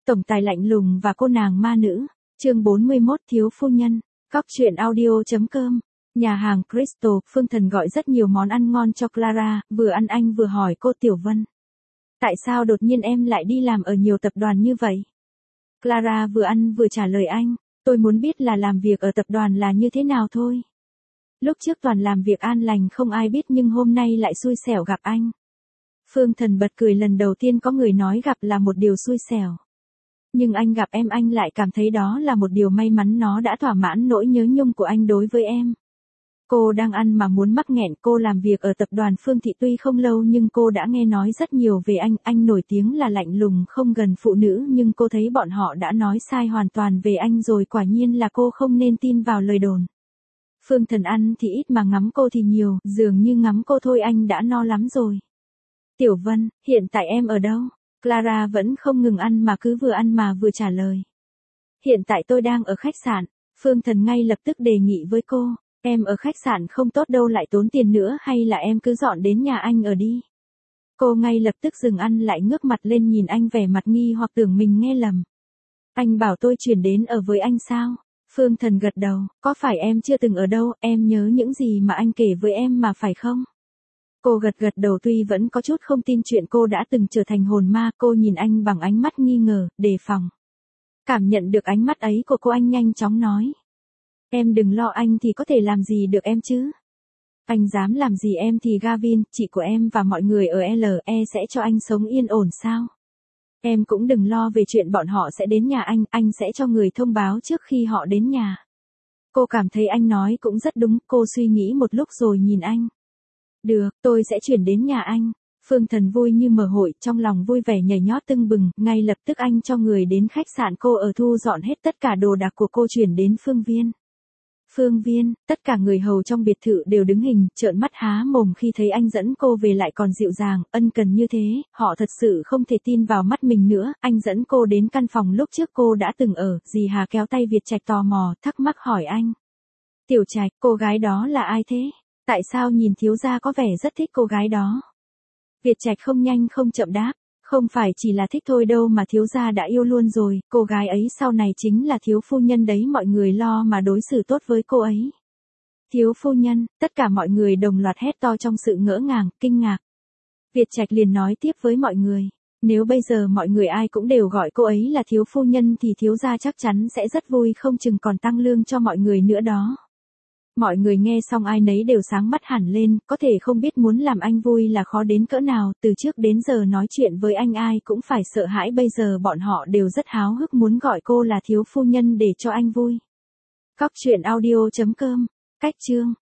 Tổng tài lạnh lùng và cô nàng ma nữ. Chương 41 Thiếu phu nhân. Cóc truyện audio.com. Nhà hàng Crystal, Phương Thần gọi rất nhiều món ăn ngon cho Clara, vừa ăn anh vừa hỏi cô Tiểu Vân. Tại sao đột nhiên em lại đi làm ở nhiều tập đoàn như vậy? Clara vừa ăn vừa trả lời anh, tôi muốn biết là làm việc ở tập đoàn là như thế nào thôi. Lúc trước toàn làm việc an lành không ai biết nhưng hôm nay lại xui xẻo gặp anh. Phương Thần bật cười, lần đầu tiên có người nói gặp là một điều xui xẻo. Nhưng anh gặp em anh lại cảm thấy đó là một điều may mắn, nó đã thỏa mãn nỗi nhớ nhung của anh đối với em. Cô đang ăn mà muốn mắc nghẹn, cô làm việc ở tập đoàn Phương Thị tuy không lâu nhưng cô đã nghe nói rất nhiều về anh nổi tiếng là lạnh lùng không gần phụ nữ nhưng cô thấy bọn họ đã nói sai hoàn toàn về anh rồi, quả nhiên là cô không nên tin vào lời đồn. Phương Thần ăn thì ít mà ngắm cô thì nhiều, dường như ngắm cô thôi anh đã no lắm rồi. Tiểu Vân, hiện tại em ở đâu? Clara vẫn không ngừng ăn mà cứ vừa ăn mà vừa trả lời. Hiện tại tôi đang ở khách sạn. Phương Thần ngay lập tức đề nghị với cô, em ở khách sạn không tốt đâu, lại tốn tiền nữa, hay là em cứ dọn đến nhà anh ở đi. Cô ngay lập tức dừng ăn lại ngước mặt lên nhìn anh vẻ mặt nghi hoặc tưởng mình nghe lầm. Anh bảo tôi chuyển đến ở với anh sao? Phương Thần gật đầu, có phải em chưa từng ở đâu, em nhớ những gì mà anh kể với em mà phải không? Cô gật đầu tuy vẫn có chút không tin chuyện cô đã từng trở thành hồn ma, cô nhìn anh bằng ánh mắt nghi ngờ, đề phòng. Cảm nhận được ánh mắt ấy của cô, anh nhanh chóng nói. Em đừng lo, anh thì có thể làm gì được em chứ? Anh dám làm gì em thì Gavin, chị của em và mọi người ở LE sẽ cho anh sống yên ổn sao? Em cũng đừng lo về chuyện bọn họ sẽ đến nhà anh sẽ cho người thông báo trước khi họ đến nhà. Cô cảm thấy anh nói cũng rất đúng, cô suy nghĩ một lúc rồi nhìn anh. Được, tôi sẽ chuyển đến nhà anh. Phương Thần vui như mở hội, trong lòng vui vẻ nhảy nhót tưng bừng, ngay lập tức anh cho người đến khách sạn cô ở thu dọn hết tất cả đồ đạc của cô chuyển đến Phương Viên. Phương Viên, tất cả người hầu trong biệt thự đều đứng hình, trợn mắt há mồm khi thấy anh dẫn cô về lại còn dịu dàng, ân cần như thế, họ thật sự không thể tin vào mắt mình nữa. Anh dẫn cô đến căn phòng lúc trước cô đã từng ở, dì Hà kéo tay Việt Trạch tò mò, thắc mắc hỏi anh. Tiểu Trạch, cô gái đó là ai thế? Tại sao nhìn thiếu gia có vẻ rất thích cô gái đó? Việt Trạch không nhanh không chậm đáp, không phải chỉ là thích thôi đâu mà thiếu gia đã yêu luôn rồi, cô gái ấy sau này chính là thiếu phu nhân đấy, mọi người lo mà đối xử tốt với cô ấy. Thiếu phu nhân, tất cả mọi người đồng loạt hét to trong sự ngỡ ngàng, kinh ngạc. Việt Trạch liền nói tiếp với mọi người, nếu bây giờ mọi người ai cũng đều gọi cô ấy là thiếu phu nhân thì thiếu gia chắc chắn sẽ rất vui, không chừng còn tăng lương cho mọi người nữa đó. Mọi người nghe xong ai nấy đều sáng mắt hẳn lên, có thể không biết muốn làm anh vui là khó đến cỡ nào, từ trước đến giờ nói chuyện với anh ai cũng phải sợ hãi, bây giờ bọn họ đều rất háo hức muốn gọi cô là thiếu phu nhân để cho anh vui. Cóc truyện audio.com. Cách chương.